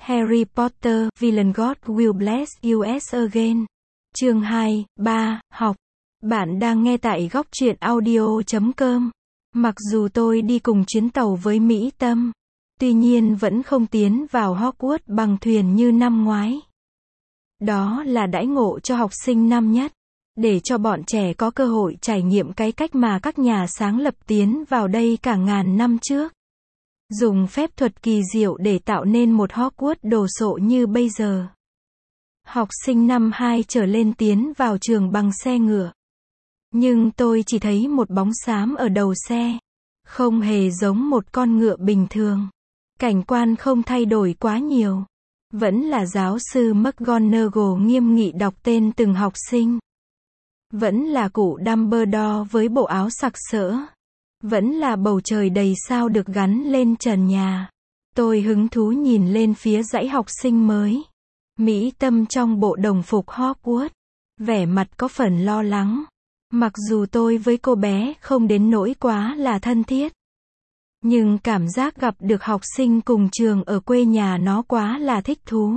Harry Potter, Villain God Will Bless Us Again. Chương 2, 3, học. Bạn đang nghe tại góc truyện audio.com. Mặc dù tôi đi cùng chuyến tàu với Mỹ Tâm, tuy nhiên vẫn không tiến vào Hogwarts bằng thuyền như năm ngoái. Đó là đãi ngộ cho học sinh năm nhất, để cho bọn trẻ có cơ hội trải nghiệm cái cách mà các nhà sáng lập tiến vào đây cả ngàn năm trước. Dùng phép thuật kỳ diệu để tạo nên một Hogwarts đồ sộ như bây giờ. Học sinh năm 2 trở lên tiến vào trường bằng xe ngựa. Nhưng tôi chỉ thấy một bóng xám ở đầu xe. Không hề giống một con ngựa bình thường. Cảnh quan không thay đổi quá nhiều. Vẫn là giáo sư McGonagall nghiêm nghị đọc tên từng học sinh. Vẫn là cụ Dumbledore với bộ áo sặc sỡ. Vẫn là bầu trời đầy sao được gắn lên trần nhà. Tôi hứng thú nhìn lên phía dãy học sinh mới. Mỹ Tâm trong bộ đồng phục Hogwarts. Vẻ mặt có phần lo lắng. Mặc dù tôi với cô bé không đến nỗi quá là thân thiết. Nhưng cảm giác gặp được học sinh cùng trường ở quê nhà nó quá là thích thú.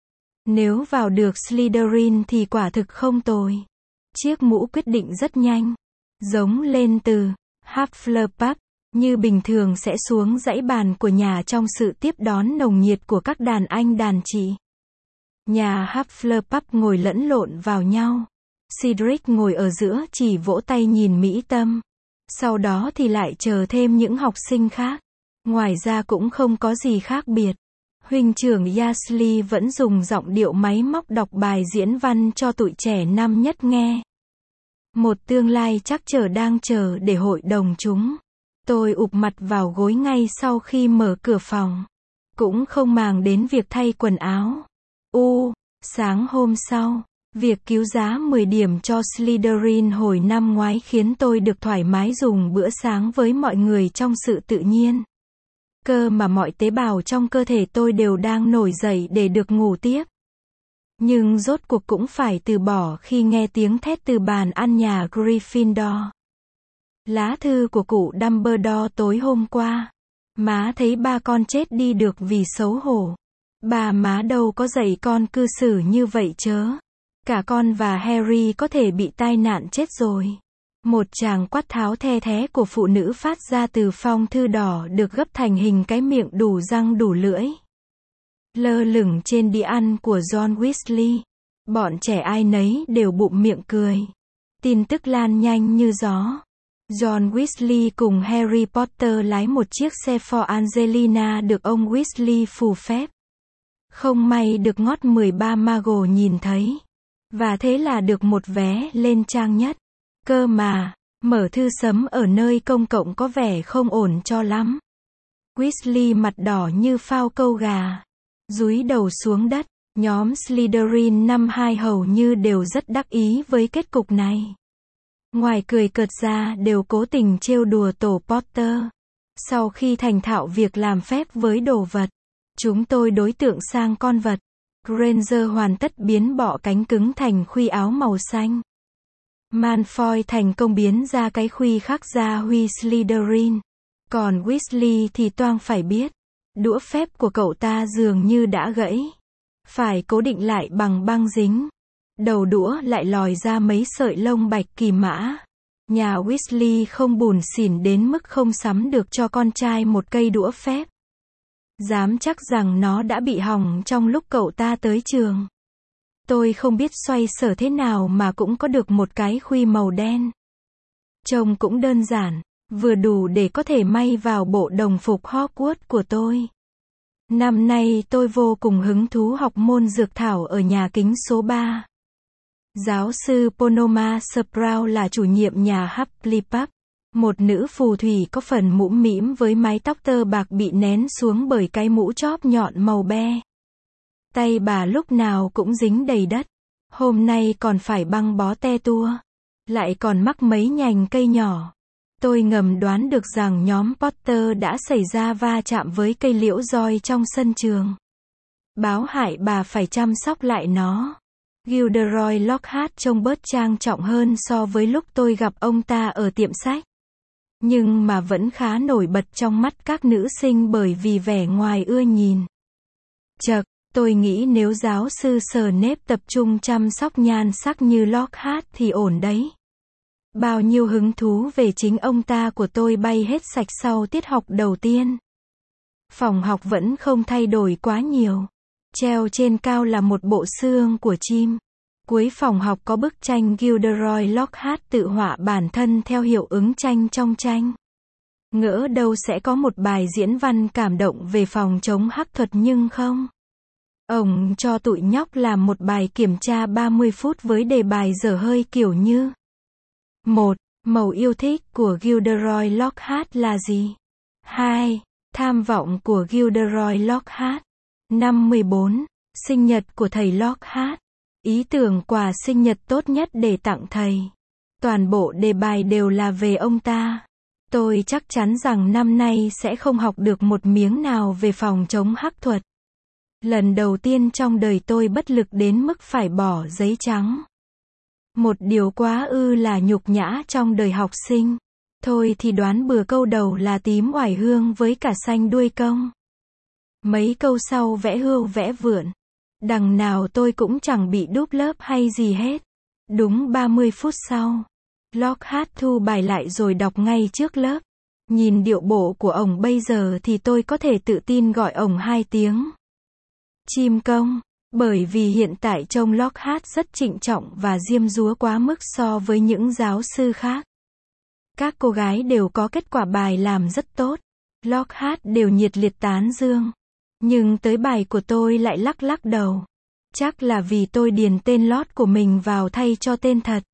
Nếu vào được Slytherin thì quả thực không tồi. Chiếc mũ quyết định rất nhanh. Giống lên từ Hufflepuff, như bình thường sẽ xuống dãy bàn của nhà trong sự tiếp đón nồng nhiệt của các đàn anh đàn chị. Nhà Hufflepuff ngồi lẫn lộn vào nhau. Cedric ngồi ở giữa chỉ vỗ tay nhìn Mỹ Tâm. Sau đó thì lại chờ thêm những học sinh khác. Ngoài ra cũng không có gì khác biệt. Huynh trưởng Weasley vẫn dùng giọng điệu máy móc đọc bài diễn văn cho tụi trẻ năm nhất nghe. Một tương lai chắc đang chờ để hội đồng chúng. Tôi ụp mặt vào gối ngay sau khi mở cửa phòng. Cũng không màng đến việc thay quần áo. Sáng hôm sau, việc cứu giá 10 điểm cho Slytherin hồi năm ngoái khiến tôi được thoải mái dùng bữa sáng với mọi người trong sự tự nhiên. Cơ mà mọi tế bào trong cơ thể tôi đều đang nổi dậy để được ngủ tiếp. Nhưng rốt cuộc cũng phải từ bỏ khi nghe tiếng thét từ bàn ăn nhà Gryffindor. Lá thư của cụ Dumbledore tối hôm qua. Má thấy ba con chết đi được vì xấu hổ. Bà má đâu có dạy con cư xử như vậy chớ. Cả con và Harry có thể bị tai nạn chết rồi. Một tràng quát tháo the thé của phụ nữ phát ra từ phong thư đỏ được gấp thành hình cái miệng đủ răng đủ lưỡi. Lơ lửng trên đĩa ăn của John Weasley. Bọn trẻ ai nấy đều bụm miệng cười. Tin tức lan nhanh như gió. John Weasley cùng Harry Potter lái một chiếc xe Ford Angelina được ông Weasley phù phép. Không may được ngót 13 Maggle nhìn thấy. Và thế là được một vé lên trang nhất. Cơ mà, mở thư sấm ở nơi công cộng có vẻ không ổn cho lắm. Weasley mặt đỏ như phao câu gà. Dúi đầu xuống đất. Nhóm Slytherin năm 2 hầu như đều rất đắc ý với kết cục này. Ngoài cười cợt ra đều cố tình trêu đùa tổ Potter. Sau khi thành thạo việc làm phép với đồ vật, chúng tôi đối tượng sang con vật. Granger hoàn tất biến bọ cánh cứng thành khuy áo màu xanh. Malfoy thành công biến ra cái khuy khắc gia huy Slytherin. Còn Weasley thì toang phải biết. Đũa phép của cậu ta dường như đã gãy. Phải cố định lại bằng băng dính. Đầu đũa lại lòi ra mấy sợi lông bạch kỳ mã. Nhà Weasley không bủn xỉn đến mức không sắm được cho con trai một cây đũa phép. Dám chắc rằng nó đã bị hỏng trong lúc cậu ta tới trường. Tôi không biết xoay sở thế nào mà cũng có được một cái khuy màu đen. Trông cũng đơn giản, vừa đủ để có thể may vào bộ đồng phục Hogwarts của tôi. Năm nay tôi vô cùng hứng thú học môn dược thảo ở nhà kính số 3. Giáo sư Ponoma Sprout là chủ nhiệm nhà Hufflepuff. Một nữ phù thủy có phần mũm mĩm với mái tóc tơ bạc bị nén xuống bởi cái mũ chóp nhọn màu be. Tay bà lúc nào cũng dính đầy đất. Hôm nay còn phải băng bó te tua. Lại còn mắc mấy nhành cây nhỏ. Tôi ngầm đoán được rằng nhóm Potter đã xảy ra va chạm với cây liễu roi trong sân trường. Báo hại bà phải chăm sóc lại nó. Gilderoy Lockhart trông bớt trang trọng hơn so với lúc tôi gặp ông ta ở tiệm sách. Nhưng mà vẫn khá nổi bật trong mắt các nữ sinh bởi vì vẻ ngoài ưa nhìn. Chậc, Tôi nghĩ nếu giáo sư Snape tập trung chăm sóc nhan sắc như Lockhart thì ổn đấy. Bao nhiêu hứng thú về chính ông ta của tôi bay hết sạch sau tiết học đầu tiên. Phòng học vẫn không thay đổi quá nhiều. Treo trên cao là một bộ xương của chim. Cuối phòng học có bức tranh Gilderoy Lockhart tự họa bản thân theo hiệu ứng tranh trong tranh. Ngỡ đâu sẽ có một bài diễn văn cảm động về phòng chống hắc thuật nhưng không. Ông cho tụi nhóc làm một bài kiểm tra 30 phút với đề bài dở hơi kiểu như 1. Màu yêu thích của Gilderoy Lockhart là gì? 2. Tham vọng của Gilderoy Lockhart. Năm 14. Sinh nhật của thầy Lockhart. Ý tưởng quà sinh nhật tốt nhất để tặng thầy. Toàn bộ đề bài đều là về ông ta. Tôi chắc chắn rằng năm nay sẽ không học được một miếng nào về phòng chống hắc thuật. Lần đầu tiên trong đời tôi bất lực đến mức phải bỏ giấy trắng. Một điều quá là nhục nhã trong đời học sinh. Thôi thì đoán bừa câu đầu là tím oải hương với cả xanh đuôi công. Mấy câu sau vẽ hươu vẽ vượn. Đằng nào tôi cũng chẳng bị đúp lớp hay gì hết. Đúng 30 phút sau, Lockhart thu bài lại rồi đọc ngay trước lớp. Nhìn điệu bộ của ổng bây giờ thì tôi có thể tự tin gọi ổng 2 tiếng chim công. Bởi vì hiện tại trông Lockhart rất trịnh trọng và diêm dúa quá mức so với những giáo sư khác. Các cô gái đều có kết quả bài làm rất tốt. Lockhart đều nhiệt liệt tán dương. Nhưng tới bài của tôi lại lắc lắc đầu. Chắc là vì tôi điền tên lót của mình vào thay cho tên thật.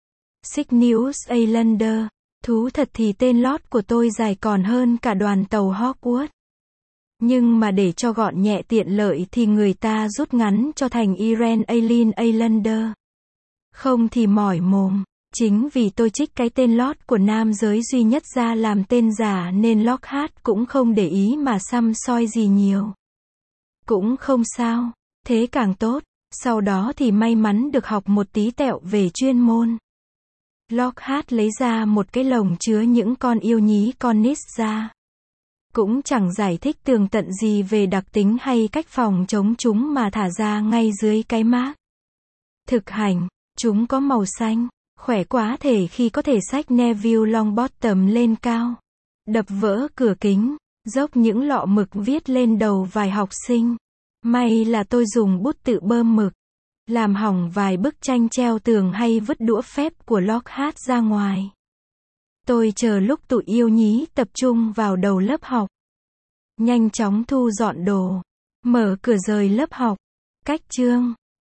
Signius Ailander. Thú thật thì tên lót của tôi dài còn hơn cả đoàn tàu Hogwarts. Nhưng mà để cho gọn nhẹ tiện lợi thì người ta rút ngắn cho thành Irene Aileen Ailander. Không thì mỏi mồm. Chính vì tôi trích cái tên lót của nam giới duy nhất ra làm tên giả nên Lockhart cũng không để ý mà săm soi gì nhiều. Cũng không sao. Thế càng tốt. Sau đó thì may mắn được học một tí tẹo về chuyên môn. Lockhart lấy ra một cái lồng chứa những con yêu nhí Cornish ra. Cũng chẳng giải thích tường tận gì về đặc tính hay cách phòng chống chúng mà thả ra ngay dưới cái mác. Thực hành, chúng có màu xanh, khỏe quá thể khi có thể xách Neville Longbottom lên cao, đập vỡ cửa kính, dốc những lọ mực viết lên đầu vài học sinh. May là tôi dùng bút tự bơm mực, làm hỏng vài bức tranh treo tường hay vứt đũa phép của Lockhart ra ngoài. Tôi chờ lúc tụi yêu nhí tập trung vào đầu lớp học. Nhanh chóng thu dọn đồ. Mở cửa rời lớp học. Cách chương.